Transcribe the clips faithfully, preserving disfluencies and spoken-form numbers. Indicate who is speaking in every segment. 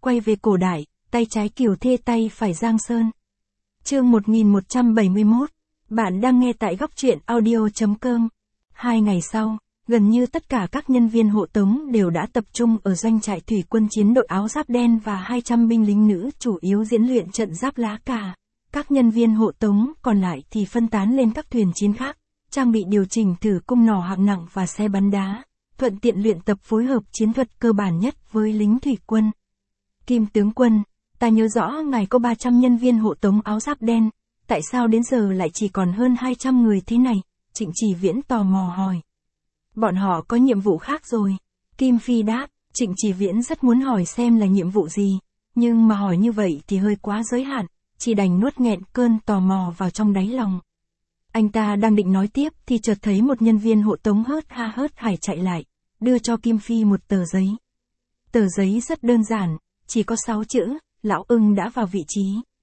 Speaker 1: quay về cổ đại, tay trái Kiều Thê tay phải Giang Sơn. Chương một nghìn một trăm bảy mươi mốt. Bạn đang nghe tại góc truyện audio chấm com. Hai ngày sau, gần như tất cả các nhân viên hộ tống đều đã tập trung ở doanh trại thủy quân chiến đội áo giáp đen và hai trăm binh lính nữ chủ yếu diễn luyện trận giáp lá cà. Các nhân viên hộ tống còn lại thì phân tán lên các thuyền chiến khác, trang bị điều chỉnh thử cung nỏ hạng nặng và xe bắn đá, thuận tiện luyện tập phối hợp chiến thuật cơ bản nhất với lính thủy quân. Kim tướng quân, ta nhớ rõ ngài có ba trăm nhân viên hộ tống áo giáp đen, tại sao đến giờ lại chỉ còn hơn hai trăm người thế này? Trịnh Chỉ Viễn tò mò hỏi. Bọn họ có nhiệm vụ khác rồi. Kim Phi đáp, Trịnh Chỉ Viễn rất muốn hỏi xem là nhiệm vụ gì, nhưng mà hỏi như vậy thì hơi quá giới hạn, chỉ đành nuốt nghẹn cơn tò mò vào trong đáy lòng. Anh ta đang định nói tiếp thì chợt thấy một nhân viên hộ tống hớt ha hớt hải chạy lại, đưa cho Kim Phi một tờ giấy. Tờ giấy rất đơn giản, chỉ có sáu chữ, Lão Ưng đã vào vị trí.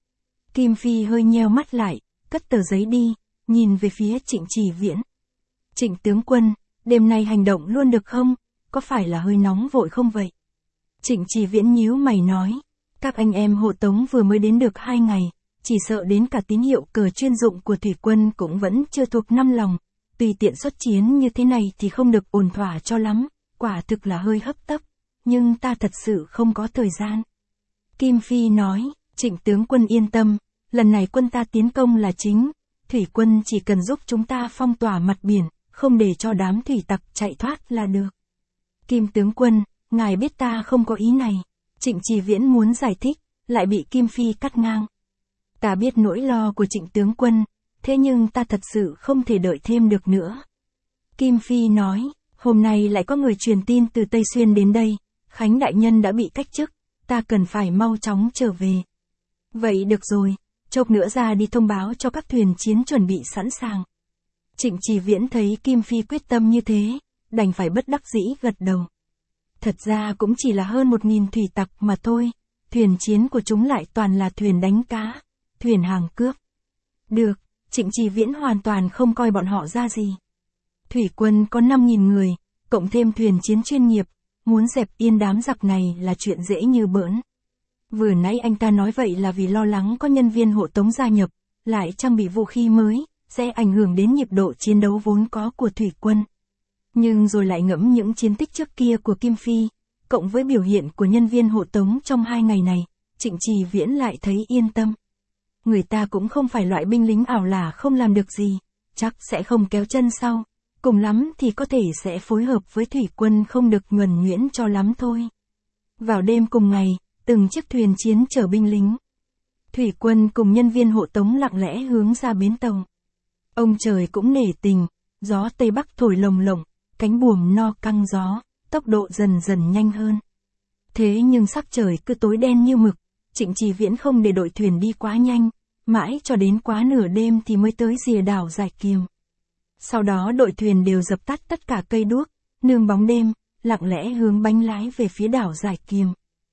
Speaker 1: Kim Phi hơi nheo mắt lại, cất tờ giấy đi, nhìn về phía Trịnh Chỉ Viễn. Trịnh tướng quân, đêm nay hành động luôn được không? Có phải là hơi nóng vội không vậy? Trịnh Chỉ Viễn nhíu mày nói, các anh em hộ tống vừa mới đến được hai ngày, chỉ sợ đến cả tín hiệu cờ chuyên dụng của thủy quân cũng vẫn chưa thuộc năm lòng, tùy tiện xuất chiến như thế này thì không được ổn thỏa cho lắm, quả thực là hơi hấp tấp, nhưng ta thật sự không có thời gian. Kim Phi nói, Trịnh tướng quân yên tâm, lần này quân ta tiến công là chính, thủy quân chỉ cần giúp chúng ta phong tỏa mặt biển, không để cho đám thủy tặc chạy thoát là được. Kim tướng quân, ngài biết ta không có ý này. Trịnh Chỉ Viễn muốn giải thích, lại bị Kim Phi cắt ngang. Ta biết nỗi lo của Trịnh tướng quân, thế nhưng ta thật sự không thể đợi thêm được nữa. Kim Phi nói, hôm nay lại có người truyền tin từ Tây Xuyên đến đây, Khánh đại nhân đã bị cách chức, ta cần phải mau chóng trở về. Vậy được rồi, chốc nữa ra đi thông báo cho các thuyền chiến chuẩn bị sẵn sàng. Trịnh Chỉ Viễn thấy Kim Phi quyết tâm như thế, đành phải bất đắc dĩ gật đầu. Thật ra cũng chỉ là hơn một nghìn thủy tặc mà thôi, thuyền chiến của chúng lại toàn là thuyền đánh cá, thuyền hàng cướp. Được, Trịnh Chỉ Viễn hoàn toàn không coi bọn họ ra gì. Thủy quân có năm nghìn người, cộng thêm thuyền chiến chuyên nghiệp, muốn dẹp yên đám giặc này là chuyện dễ như bỡn. Vừa nãy anh ta nói vậy là vì lo lắng có nhân viên hộ tống gia nhập, lại trang bị vũ khí mới, sẽ ảnh hưởng đến nhịp độ chiến đấu vốn có của thủy quân. Nhưng rồi lại ngẫm những chiến tích trước kia của Kim Phi, cộng với biểu hiện của nhân viên hộ tống trong hai ngày này, Trịnh Chỉ Viễn lại thấy yên tâm. Người ta cũng không phải loại binh lính ảo lả không làm được gì, chắc sẽ không kéo chân sau, cùng lắm thì có thể sẽ phối hợp với thủy quân không được nhuần nhuyễn cho lắm thôi. Vào đêm cùng ngày, từng chiếc thuyền chiến chở binh lính. Thủy quân cùng nhân viên hộ tống lặng lẽ hướng ra bến tàu. Ông trời cũng nể tình, gió Tây Bắc thổi lồng lộng, cánh buồm no căng gió, tốc độ dần dần nhanh hơn. Thế nhưng sắc trời cứ tối đen như mực, Trịnh Chỉ Viễn không để đội thuyền đi quá nhanh, mãi cho đến quá nửa đêm thì mới tới rìa đảo Giải Kiềm. Sau đó đội thuyền đều dập tắt tất cả cây đuốc, nương bóng đêm, lặng lẽ hướng bánh lái về phía đảo Giải Kiềm.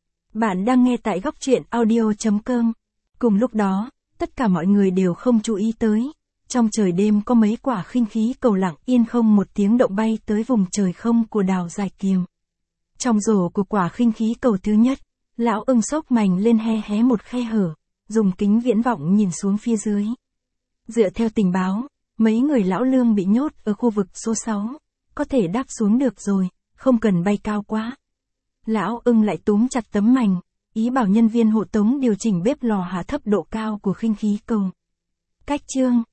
Speaker 1: Bạn đang nghe tại góc truyện audio chấm com. Cùng lúc đó, tất cả mọi người đều không chú ý tới. Trong trời đêm có mấy quả khinh khí cầu lặng yên không một tiếng động bay tới vùng trời không của đảo Giải Kiềm. Trong rổ của quả khinh khí cầu thứ nhất, Lão Ưng xốc mành lên hé hé một khe hở, dùng kính viễn vọng nhìn xuống phía dưới. Dựa theo tình báo, mấy người lão Lương bị nhốt ở khu vực số sáu, có thể đáp xuống được rồi, không cần bay cao quá. Lão Ưng lại túm chặt tấm mành, ý bảo nhân viên hộ tống điều chỉnh bếp lò hạ thấp độ cao của khinh khí cầu. Cách chương